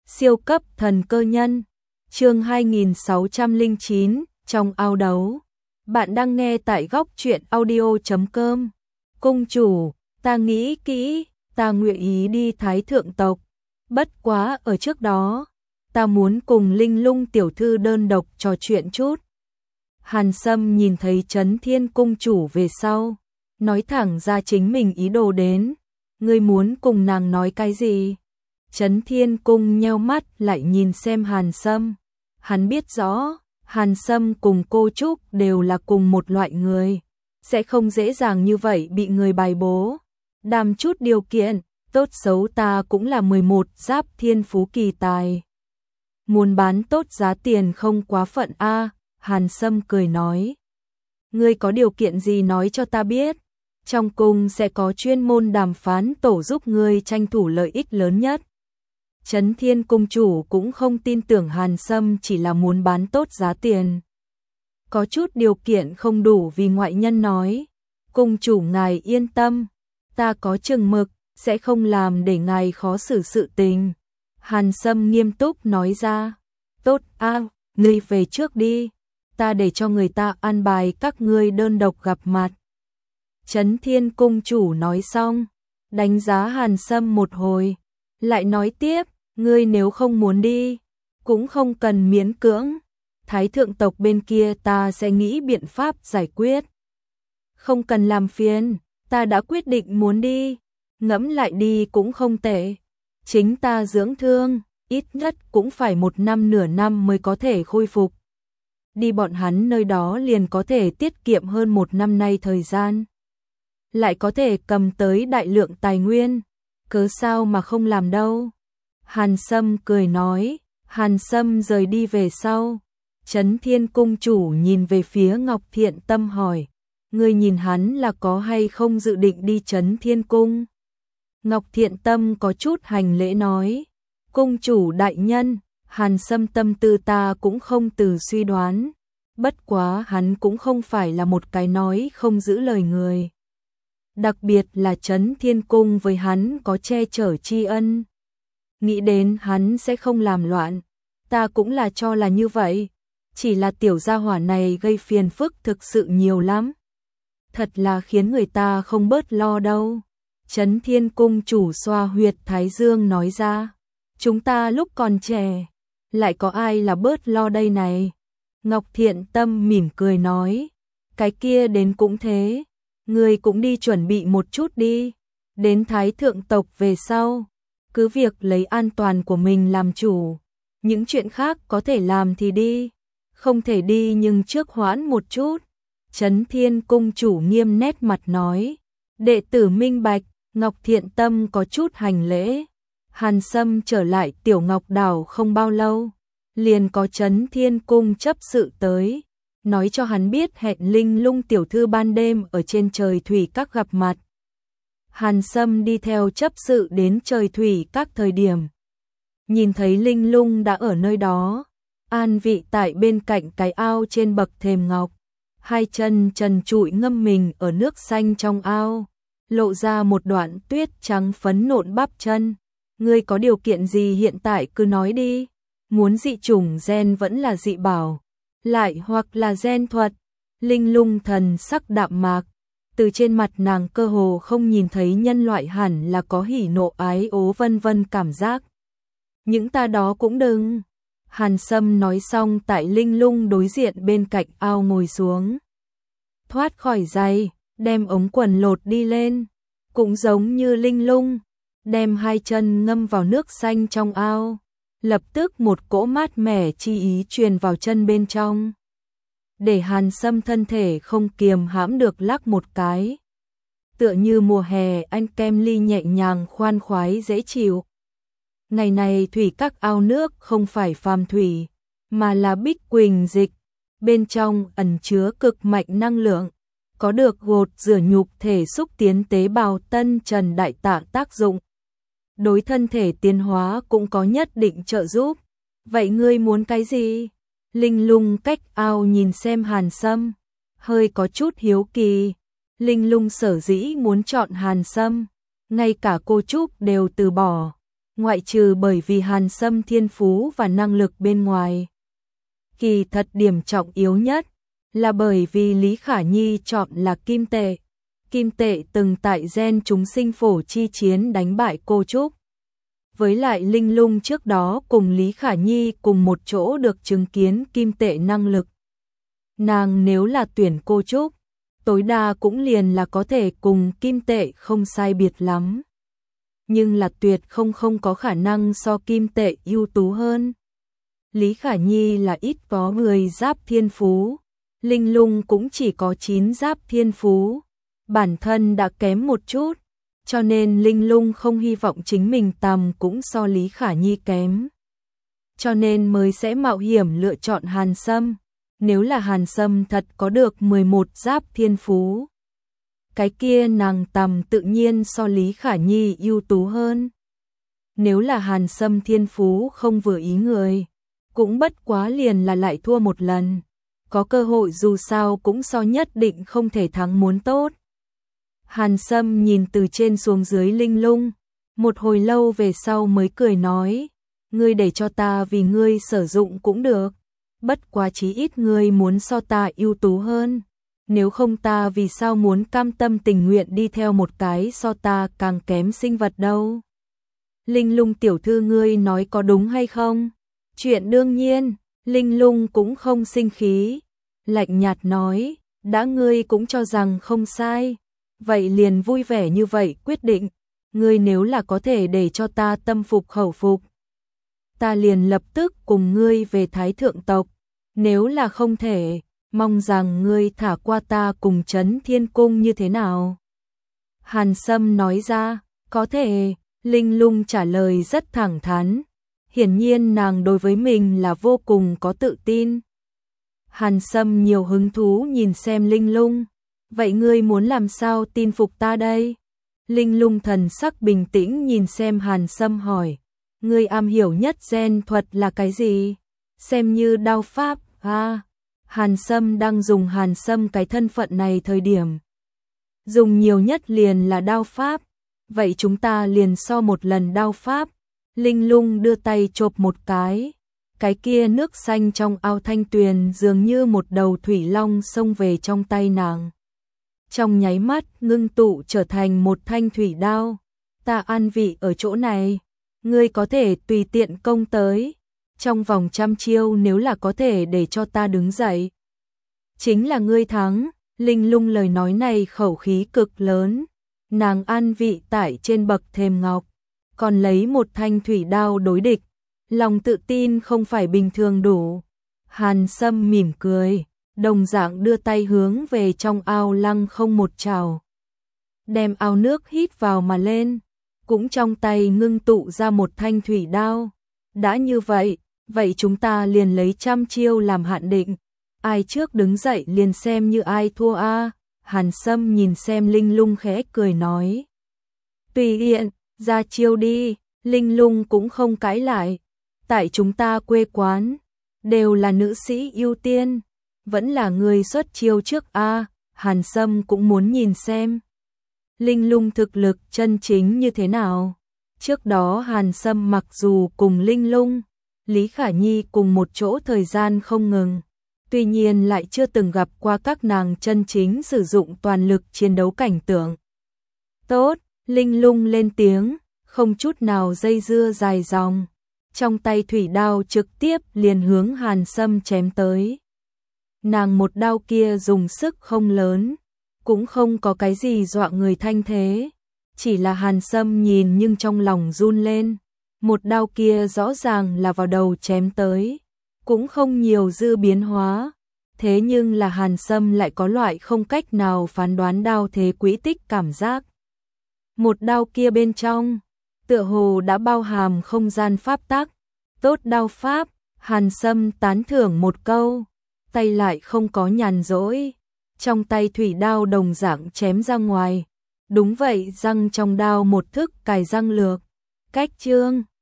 Siêu cấp thần cơ nhân. Chương 2609, trong ao đấu. Bạn đang nghe tại góc truyện audio.com. Cung chủ, ta nghĩ kỹ, ta nguyện ý đi Thái thượng tộc. Bất quá ở trước đó, ta muốn cùng Linh Lung tiểu thư đơn độc trò chuyện chút. Hàn Sâm nhìn thấy Chấn Thiên cung chủ về sau, nói thẳng ra chính mình ý đồ đến. Ngươi muốn cùng nàng nói cái gì? Chấn Thiên cung nheo mắt lại nhìn xem Hàn Sâm. Hắn biết rõ, Hàn Sâm cùng cô Trúc đều là cùng một loại người, sẽ không dễ dàng như vậy bị người bài bố. Đàm chút điều kiện, tốt xấu ta cũng là 11 giáp thiên phú kỳ tài. Muốn bán tốt giá tiền không quá phận a. Hàn Sâm cười nói. Ngươi có điều kiện gì nói cho ta biết. Trong cung sẽ có chuyên môn đàm phán tổ giúp ngươi tranh thủ lợi ích lớn nhất. Chấn Thiên cung chủ cũng không tin tưởng Hàn Sâm chỉ là muốn bán tốt giá tiền. Có chút điều kiện không đủ vì ngoại nhân nói. Cung chủ ngài yên tâm, ta có chừng mực, sẽ không làm để ngài khó xử sự tình. Hàn Sâm nghiêm túc nói ra. Tốt a, ngươi về trước đi, ta để cho người ta an bài các ngươi đơn độc gặp mặt. Chấn Thiên cung chủ nói xong, đánh giá Hàn Sâm một hồi, lại nói tiếp, ngươi nếu không muốn đi, cũng không cần miễn cưỡng, Thái thượng tộc bên kia ta sẽ nghĩ biện pháp giải quyết. Không cần làm phiền, ta đã quyết định muốn đi, ngẫm lại đi cũng không tệ. Chính ta dưỡng thương, ít nhất cũng phải 1 năm nửa năm mới có thể khôi phục. Đi bọn hắn nơi đó liền có thể tiết kiệm hơn 1 năm nay thời gian. Lại có thể cầm tới đại lượng tài nguyên, cớ sao mà không làm đâu. Hàn Sâm cười nói. Hàn Sâm rời đi về sau, Chấn Thiên cung chủ nhìn về phía Ngọc Thiện Tâm hỏi, ngươi nhìn hắn là có hay không dự định đi Chấn Thiên cung? Ngọc Thiện Tâm có chút hành lễ nói, cung chủ đại nhân, Hàn Sâm tâm tư ta cũng không từ suy đoán, bất quá hắn cũng không phải là một cái nói không giữ lời người. Đặc biệt là Chấn Thiên cung với hắn có che chở tri ân. Nghĩ đến hắn sẽ không làm loạn, ta cũng là cho là như vậy, chỉ là tiểu gia hỏa này gây phiền phức thực sự nhiều lắm. Thật là khiến người ta không bớt lo đâu. Chấn Thiên cung chủ xoa huyệt thái dương nói ra, chúng ta lúc còn trẻ, lại có ai là bớt lo đây này. Ngọc Thiện Tâm mỉm cười nói, cái kia đến cũng thế, ngươi cũng đi chuẩn bị một chút đi, đến Thái thượng tộc về sau, cứ việc lấy an toàn của mình làm chủ, những chuyện khác có thể làm thì đi, không thể đi nhưng trước hoãn một chút. Chấn Thiên cung chủ nghiêm nét mặt nói, đệ tử minh bạch. Ngọc Thiện Tâm có chút hành lễ. Hàn Sâm trở lại Tiểu Ngọc Đảo không bao lâu, liền có Chấn Thiên cung chấp sự tới, nói cho hắn biết hẹn Linh Lung tiểu thư ban đêm ở trên trời thủy các gặp mặt. Hàn Sâm đi theo chấp sự đến trời thủy các thời điểm, nhìn thấy Linh Lung đã ở nơi đó, an vị tại bên cạnh cái ao trên bậc thềm ngọc, hai chân trần trụi ngâm mình ở nước xanh trong ao, lộ ra một đoạn tuyết trắng phấn nộn bắp chân. Ngươi có điều kiện gì hiện tại cứ nói đi, muốn dị chủng gen vẫn là dị bảo, lại hoặc là gen thuật. Linh Lung thần sắc đạm mạc, từ trên mặt nàng cơ hồ không nhìn thấy nhân loại hẳn là có hỉ nộ ái ố vân vân cảm giác. Những ta đó cũng đừng. Hàn Sâm nói xong tại Linh Lung đối diện bên cạnh ao ngồi xuống, thoát khỏi giày, đem ống quần lột đi lên, cũng giống như Linh Lung, đem hai chân ngâm vào nước xanh trong ao, lập tức một cỗ mát mẻ chi ý truyền vào chân bên trong, để Hàn Sâm thân thể không kiềm hãm được lắc một cái, tựa như mùa hè anh kem ly nhẹ nhàng khoan khoái dễ chịu. Ngày này thủy các ao nước không phải phàm thủy, mà là bích quỳnh dịch, bên trong ẩn chứa cực mạnh năng lượng, có được gột rửa nhục thể xúc tiến tế bào tân trần đại tạng tác dụng. Đối thân thể tiến hóa cũng có nhất định trợ giúp. Vậy ngươi muốn cái gì? Linh Lung cách ao nhìn xem Hàn Sâm, hơi có chút hiếu kỳ. Linh Lung sở dĩ muốn chọn Hàn Sâm, ngay cả cô Trúc đều từ bỏ. ngoại trừ bởi vì Hàn Sâm thiên phú và năng lực bên ngoài. Kỳ thật điểm trọng yếu nhất là bởi vì Lý Khả Nhi chọn là Kim Tệ. Kim Tệ từng tại gen chúng sinh phổ chi chiến đánh bại cô Trúc. Với lại Linh Lung trước đó cùng Lý Khả Nhi cùng một chỗ được chứng kiến Kim Tệ năng lực. Nàng nếu là tuyển cô Trúc, tối đa cũng liền là có thể cùng Kim Tệ không sai biệt lắm. Nhưng là tuyệt không có khả năng so Kim Tệ ưu tú hơn. Lý Khả Nhi là ít có 10 giáp thiên phú, Linh Lung cũng chỉ có 9 giáp thiên phú, bản thân đã kém một chút, cho nên Linh Lung không hy vọng chính mình tầm cũng so Lý Khả Nhi kém. Cho nên mới sẽ mạo hiểm lựa chọn Hàn Sâm, nếu là Hàn Sâm thật có được 11 giáp thiên phú. Cái kia nàng tầm tự nhiên so Lý Khả Nhi ưu tú hơn. Nếu là Hàn Sâm thiên phú không vừa ý người, cũng bất quá liền là lại thua một lần. Có cơ hội dù sao cũng so nhất định không thể thắng muốn tốt. Hàn Sâm nhìn từ trên xuống dưới Linh Lung, một hồi lâu về sau mới cười nói, ngươi để cho ta vì ngươi sử dụng cũng được, bất quá chí ít ngươi muốn so ta ưu tú hơn, nếu không ta vì sao muốn cam tâm tình nguyện đi theo một cái so ta càng kém sinh vật đâu. Linh Lung tiểu thư ngươi nói có đúng hay không? Chuyện đương nhiên, Linh Lung cũng không sinh khí, lạnh nhạt nói, đã ngươi cũng cho rằng không sai, vậy liền vui vẻ như vậy quyết định, ngươi nếu là có thể để cho ta tâm phục khẩu phục, ta liền lập tức cùng ngươi về Thái Thượng tộc, nếu là không thể, mong rằng ngươi thả qua ta cùng Trấn Thiên Cung như thế nào. Hàn Sâm nói ra, có thể, Linh Lung trả lời rất thẳng thắn, hiển nhiên nàng đối với mình là vô cùng có tự tin. Hàn Sâm nhiều hứng thú nhìn xem Linh Lung, vậy ngươi muốn làm sao tin phục ta đây? Linh Lung thần sắc bình tĩnh nhìn xem Hàn Sâm hỏi, ngươi am hiểu nhất gen thuật là cái gì? Xem như đao pháp, Hàn Sâm đang dùng Hàn Sâm cái thân phận này thời điểm. Dùng nhiều nhất liền là đao pháp, vậy chúng ta liền so một lần đao pháp. Linh Lung đưa tay chộp một cái kia nước xanh trong ao thanh tuyền dường như một đầu thủy long xông về trong tay nàng. Trong nháy mắt ngưng tụ trở thành một thanh thủy đao, ta an vị ở chỗ này, ngươi có thể tùy tiện công tới, trong vòng 100 chiêu nếu là có thể để cho ta đứng dậy, chính là ngươi thắng. Linh Lung lời nói này khẩu khí cực lớn, nàng an vị tại trên bậc thềm ngọc, còn lấy một thanh thủy đao đối địch, lòng tự tin không phải bình thường đủ. Hàn Sâm mỉm cười, đồng dạng đưa tay hướng về trong ao lăng không một trào, đem ao nước hít vào mà lên, cũng trong tay ngưng tụ ra một thanh thủy đao. Đã như vậy, vậy chúng ta liền lấy 100 chiêu làm hạn định, ai trước đứng dậy liền xem như ai thua a. Hàn Sâm nhìn xem Linh Lung khẽ cười nói, tùy tiện, ra chiêu đi. Linh Lung cũng không cãi lại, tại chúng ta quê quán đều là nữ sĩ ưu tiên, vẫn là người xuất chiêu trước a. Hàn Sâm cũng muốn nhìn xem Linh Lung thực lực chân chính như thế nào. Trước đó Hàn Sâm mặc dù cùng Linh Lung, Lý Khả Nhi cùng một chỗ thời gian không ngừng, tuy nhiên lại chưa từng gặp qua các nàng chân chính sử dụng toàn lực chiến đấu cảnh tượng. Tốt, Linh Lung lên tiếng, không chút nào dây dưa dài dòng, trong tay thủy đao trực tiếp liền hướng Hàn Sâm chém tới. Nàng một đao kia dùng sức không lớn, cũng không có cái gì dọa người thanh thế, chỉ là Hàn Sâm nhìn nhưng trong lòng run lên, một đao kia rõ ràng là vào đầu chém tới, cũng không nhiều dư biến hóa, thế nhưng là Hàn Sâm lại có loại không cách nào phán đoán đao thế quỹ tích cảm giác. Một đao kia bên trong, tựa hồ đã bao hàm không gian pháp tắc, tốt đao pháp. Hàn Sâm tán thưởng một câu, tay lại không có nhàn rỗi, trong tay thủy đao đồng dạng chém ra ngoài. Đúng vậy, răng trong đao một thức cài răng lược, cách chương